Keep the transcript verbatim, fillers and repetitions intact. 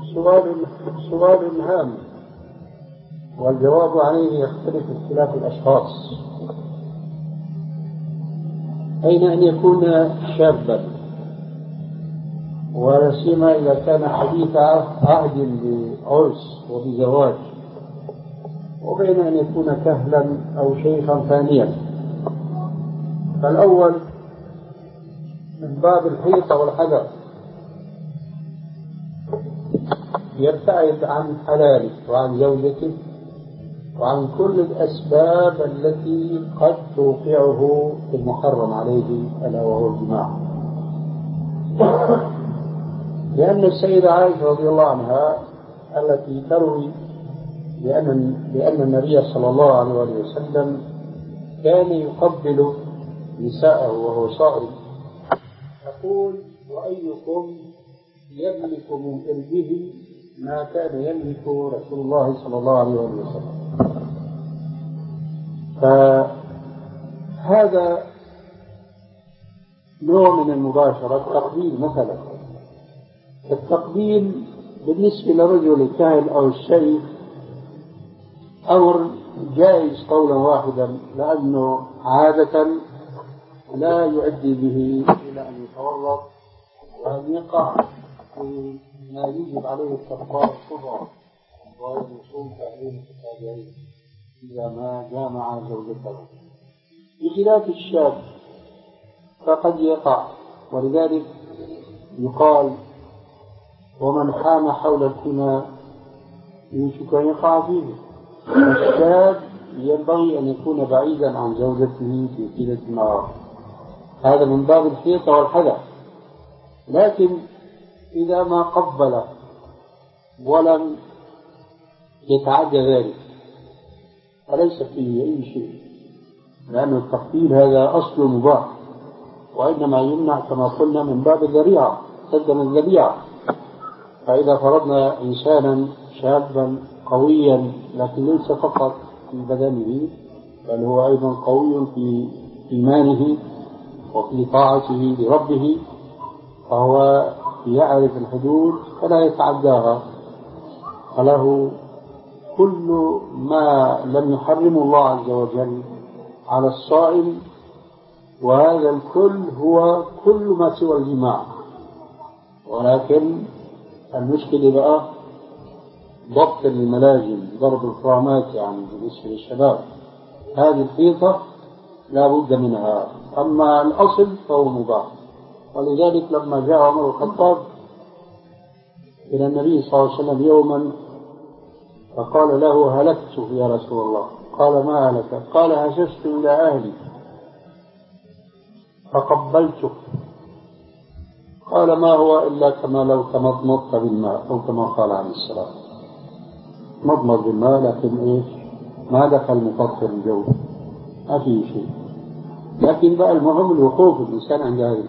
سؤال سؤال هام، والجواب عليه يختلف اختلاف الأشخاص. أين أن يكون شابا، ولا سيما إذا كان حديث عهد بعرس وبزواج، وبين أن يكون كهلا أو شيخا ثانيا؟ فالأول من باب الحيطة والحذر، يبتعد عن حلاله وعن زوجته وعن كل الأسباب التي قد توقعه في المحرم عليه، ألا وهو الجماع. لأن السيدة عائشة رضي الله عنها التي تروي لأن لأن النبي صلى الله عليه وسلم كان يقبل نساءه وهو صائم، تقول: وأيكم يملك من إربه ما كان يملك رسول الله صلى الله عليه وسلم. فهذا نوع من المباشرة، التقبيل مثلا. التقبيل بالنسبة لرجل الكاهل أو الشيخ أمر جائز قولا واحدا، لأنه عادة لا يؤدي به إلى أن يتورط وأن يقع في ما يجب عليه الكفارة الكبرى، وهو الوصول تحريم التابعين إذا ما جامع زوجته، بخلاف الشاب فقد يقع. ولذلك يقال: ومن حام حول الكنى يوشك أن يقع فيه. الشاب ينبغي أن يكون بعيدا عن زوجته في طيلة النهار، هذا من باب الحيطة والحذر. لكن إذا ما قبل ولم يتعدى ذلك فليس فيه أي شيء، لأن التقبيل هذا أصل مباح، وإنما يمنع كما قلنا من باب الذريعة، سدا الذريعة. فإذا فرضنا إنسانا شابا قويا، لكن ليس فقط في بدنه بل هو أيضا قوي في إيمانه وفي طاعته لربه، فهو يعرف الحدود فلا يتعداها، فله كل ما لم يحرم الله عز وجل على الصائم، وهذا الكل هو كل ما سوى الجماع. ولكن المشكلة بقى ضبط الملاجم، ضرب الفرامات يعني بالنسبة للشباب، هذه الحيطة لا بد منها، أما الأصل فهو مباح. ولذلك لما جاء عمر الخطاب إلى النبي صلى الله عليه وسلم يوما فقال له: هلكت يا رسول الله. قال: ما هلك؟ قال: هششت إلى أهلي فقبلتك. قال: ما هو إلا كما لو تمضمضت بالماء، أو كما قال عليه السلام، مضمض بالماء، لكن إيش؟ ما دخل مفطر الجو، ما فيه شيء. لكن بقى المهم الوقوف الإنسان عند هذه